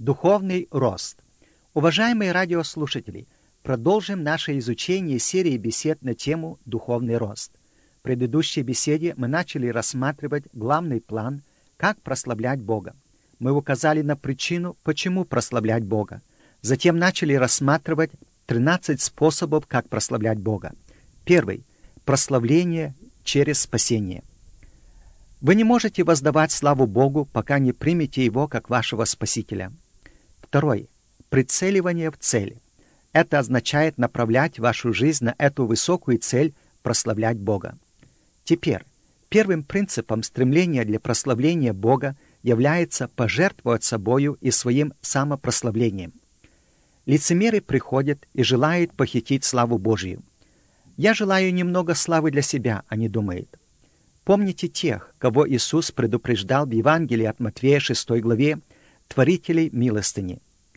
Духовный рост. Уважаемые радиослушатели, продолжим наше изучение серии бесед на тему «Духовный рост». В предыдущей беседе мы начали рассматривать главный план «Как прославлять Бога». Мы указали на причину, почему прославлять Бога. Затем начали рассматривать 13 способов, как прославлять Бога. Первый – прославление через спасение. Вы не можете воздавать славу Богу, пока не примете Его как вашего Спасителя. Второй – прицеливание в цель. Это означает направлять вашу жизнь на эту высокую цель – прославлять Бога. Теперь, первым принципом стремления для прославления Бога является пожертвовать собою и своим самопрославлением. Лицемеры приходят и желают похитить славу Божию. «Я желаю немного славы для себя», они думают. Помните тех, кого Иисус предупреждал в Евангелии от Матфея 6 главе, творителей милостыни.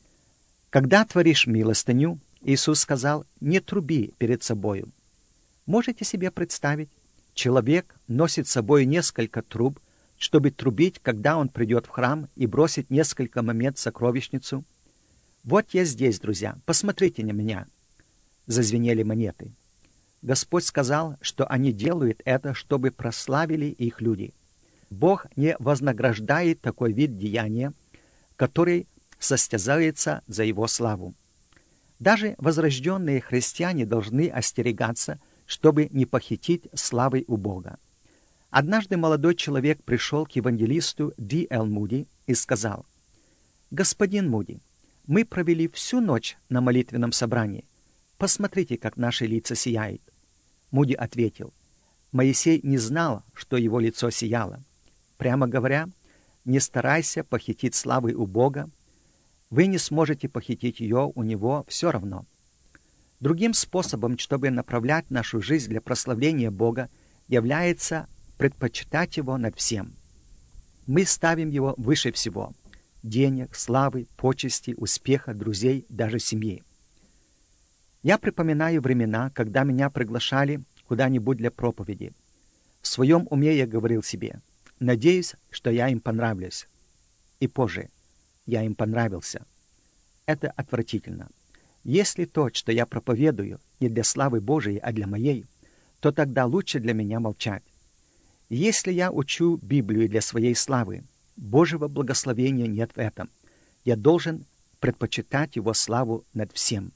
Когда творишь милостыню, Иисус сказал, не труби перед собою. Можете себе представить? Человек носит с собой несколько труб, чтобы трубить, когда он придет в храм и бросить несколько монет в сокровищницу. Вот я здесь, друзья, посмотрите на меня. Зазвенели монеты. Господь сказал, что они делают это, чтобы прославили их люди. Бог не вознаграждает такой вид деяния, который состязается за Его славу. Даже возрожденные христиане должны остерегаться, чтобы не похитить славы у Бога. Однажды молодой человек пришел к евангелисту Ди Эл Муди и сказал: «Господин Муди, мы провели всю ночь на молитвенном собрании. Посмотрите, как наши лица сияют». Муди ответил: «Моисей не знал, что его лицо сияло. Прямо говоря, не старайся похитить славы у Бога, вы не сможете похитить ее у Него все равно». Другим способом, чтобы направлять нашу жизнь для прославления Бога, является предпочитать Его над всем. Мы ставим Его выше всего – денег, славы, почести, успеха, друзей, даже семьи. Я припоминаю времена, когда меня приглашали куда-нибудь для проповеди. В своем уме я говорил себе: надеюсь, что я им понравлюсь. И позже я им понравился. Это отвратительно. Если то, что я проповедую, не для славы Божией, а для моей, то тогда лучше для меня молчать. Если я учу Библию для своей славы, Божьего благословения нет в этом. Я должен предпочитать Его славу над всем.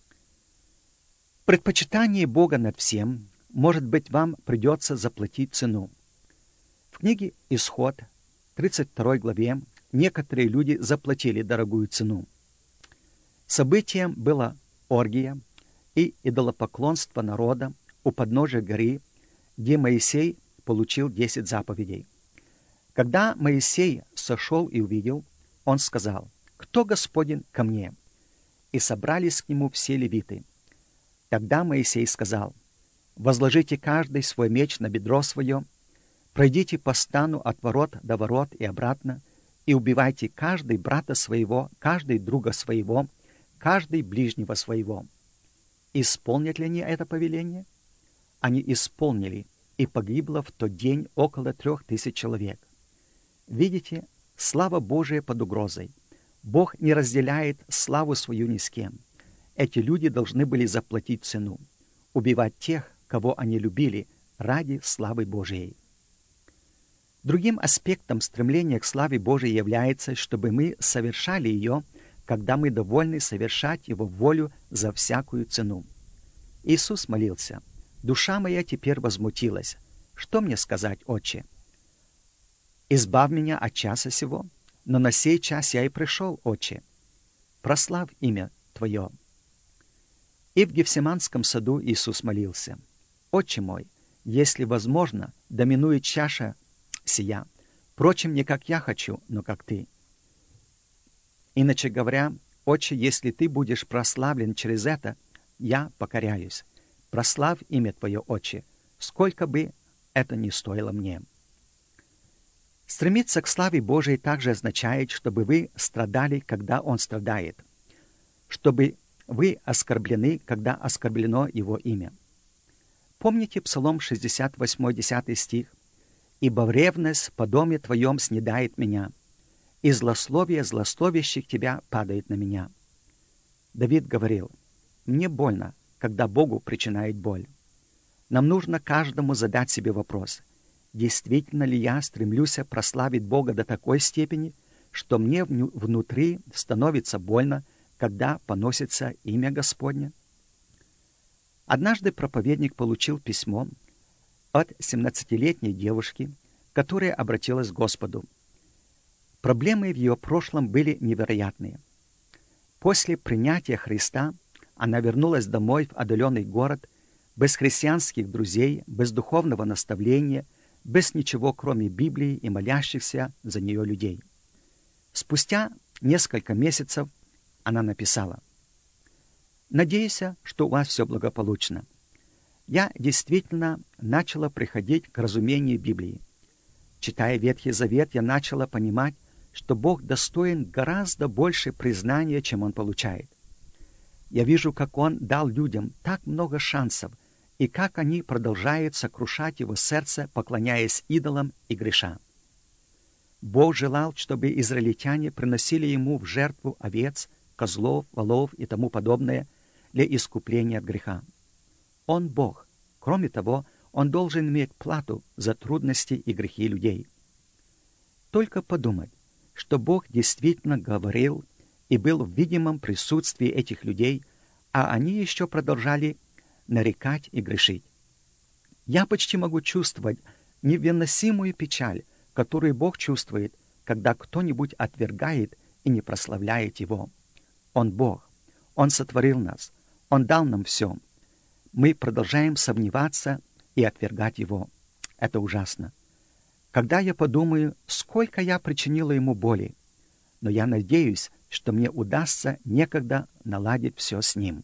Предпочитание Бога над всем, может быть, вам придется заплатить цену. В книге «Исход», 32 главе, некоторые люди заплатили дорогую цену. Событием была оргия и идолопоклонство народа у подножия горы, где Моисей получил 10 заповедей. Когда Моисей сошел и увидел, он сказал: «Кто Господин ко мне?» И собрались к нему все левиты. Тогда Моисей сказал: «Возложите каждый свой меч на бедро свое, пройдите по стану от ворот до ворот и обратно, и убивайте каждый брата своего, каждый друга своего, каждый ближнего своего». Исполнят ли они это повеление? Они исполнили, и погибло в тот день около 3000 человек. Видите, слава Божия под угрозой. Бог не разделяет славу свою ни с кем. Эти люди должны были заплатить цену, убивать тех, кого они любили, ради славы Божией. Другим аспектом стремления к славе Божией является, чтобы мы совершали ее, когда мы довольны совершать Его волю за всякую цену. Иисус молился: «Душа моя теперь возмутилась. Что мне сказать, Отче? Избавь меня от часа сего, но на сей час я и пришел, Отче. Прославь имя Твое». И в Гефсиманском саду Иисус молился: «Отче мой, если возможно, да минует чаша сия. Впрочем, не как я хочу, но как Ты». Иначе говоря: «Отче, если Ты будешь прославлен через это, я покоряюсь. Прославь имя Твое, Отче, сколько бы это ни стоило мне». Стремиться к славе Божией также означает, чтобы вы страдали, когда Он страдает, чтобы вы оскорблены, когда оскорблено Его имя. Помните Псалом 68, 10 стих? «Ибо ревность по доме Твоем снедает меня, и злословие злословящих тебя падает на меня». Давид говорил: «Мне больно, когда Богу причиняет боль». Нам нужно каждому задать себе вопрос: действительно ли я стремлюсь прославить Бога до такой степени, что мне внутри становится больно, когда поносится имя Господне? Однажды проповедник получил письмо от 17-летней девушки, которая обратилась к Господу. Проблемы в ее прошлом были невероятные. После принятия Христа она вернулась домой в отдаленный город, без христианских друзей, без духовного наставления, без ничего, кроме Библии и молящихся за нее людей. Спустя несколько месяцев она написала: «Надеюсь, что у вас все благополучно. Я действительно начала приходить к разумению Библии. Читая Ветхий Завет, я начала понимать, что Бог достоин гораздо больше признания, чем Он получает. Я вижу, как Он дал людям так много шансов, и как они продолжают сокрушать Его сердце, поклоняясь идолам и греша. Бог желал, чтобы израильтяне приносили Ему в жертву овец, козлов, волов и тому подобное для искупления от греха. Он Бог. Кроме того, Он должен иметь плату за трудности и грехи людей. Только подумать, что Бог действительно говорил и был в видимом присутствии этих людей, а они еще продолжали нарекать и грешить. Я почти могу чувствовать невыносимую печаль, которую Бог чувствует, когда кто-нибудь отвергает и не прославляет Его. Он Бог. Он сотворил нас. Он дал нам все. Мы продолжаем сомневаться и отвергать Его. Это ужасно. Когда я подумаю, сколько я причинила Ему боли, но я надеюсь, что мне удастся некогда наладить все с Ним.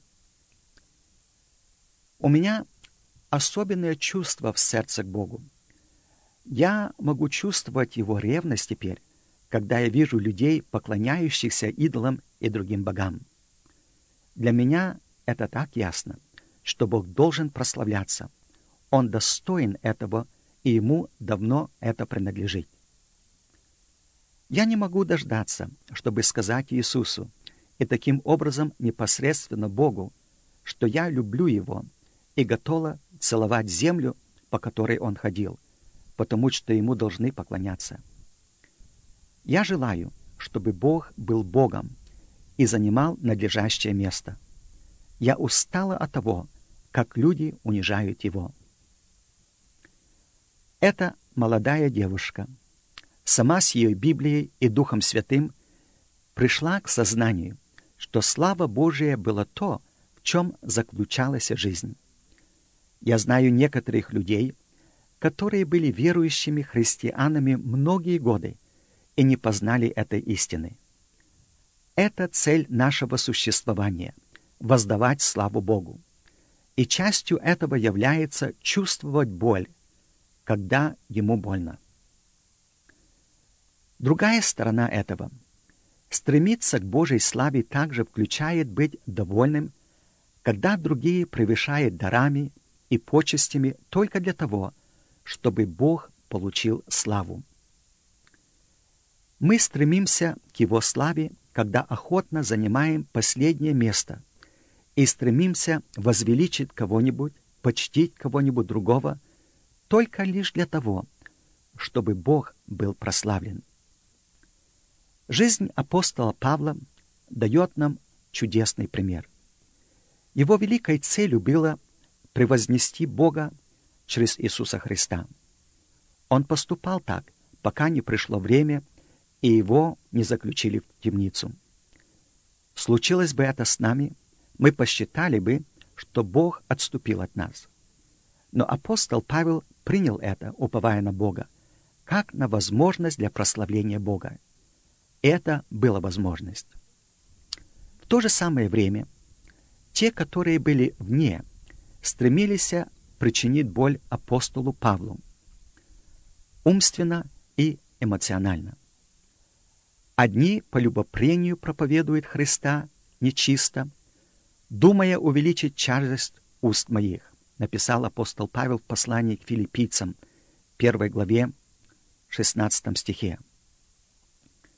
У меня особенное чувство в сердце к Богу. Я могу чувствовать Его ревность теперь, когда я вижу людей, поклоняющихся идолам и другим богам. Для меня это так ясно, что Бог должен прославляться. Он достоин этого, и Ему давно это принадлежит. Я не могу дождаться, чтобы сказать Иисусу и таким образом непосредственно Богу, что я люблю Его и готова целовать землю, по которой Он ходил, потому что Ему должны поклоняться. Я желаю, чтобы Бог был Богом и занимал надлежащее место. Я устала от того, как люди унижают Его. Эта молодая девушка, сама с ее Библией и Духом Святым, пришла к сознанию, что слава Божия была то, в чем заключалась жизнь. Я знаю некоторых людей, которые были верующими христианами многие годы и не познали этой истины. Это цель нашего существования — воздавать славу Богу. И частью этого является чувствовать боль, когда Ему больно. Другая сторона этого — стремиться к Божьей славе также включает быть довольным, когда другие превышают дарами и почестями только для того, чтобы Бог получил славу. Мы стремимся к Его славе, когда охотно занимаем последнее место и стремимся возвеличить кого-нибудь, почтить кого-нибудь другого, только лишь для того, чтобы Бог был прославлен. Жизнь апостола Павла дает нам чудесный пример. Его великой целью было превознести Бога через Иисуса Христа. Он поступал так, пока не пришло время, и его не заключили в темницу. Случилось бы это с нами, мы посчитали бы, что Бог отступил от нас. Но апостол Павел принял это, уповая на Бога, как на возможность для прославления Бога. Это была возможность. В то же самое время те, которые были вне, стремились причинить боль апостолу Павлу умственно и эмоционально. Одни по любопрению проповедуют Христа нечисто, думая увеличить тяжесть уст моих, написал апостол Павел в послании к филиппийцам, 1 главе, 16 стихе.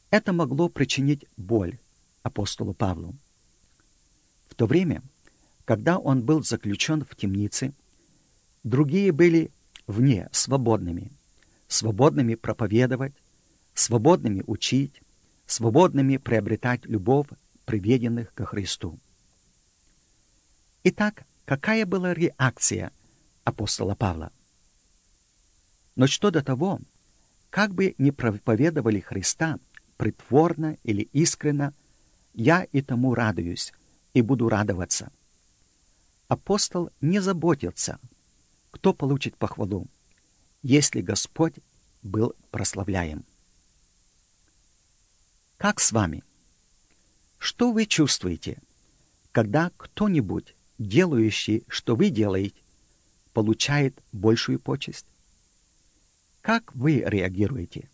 Это могло причинить боль апостолу Павлу. В то время, когда он был заключен в темнице, другие были вне свободными проповедовать, свободными учить, свободными приобретать любовь приведенных ко Христу. Итак, какая была реакция апостола Павла? Но что до того, как бы ни проповедовали Христа, притворно или искренно, я и тому радуюсь и буду радоваться. Апостол не заботился, кто получит похвалу, если Господь был прославляем. Как с вами? Что вы чувствуете, когда кто-нибудь, делающий, что вы делаете, получает большую почесть? Как вы реагируете?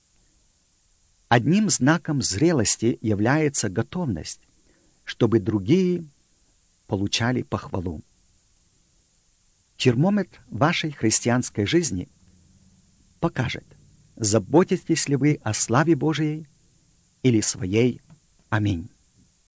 Одним знаком зрелости является готовность, чтобы другие получали похвалу. Термометр вашей христианской жизни покажет, заботитесь ли вы о славе Божией или своей. Аминь.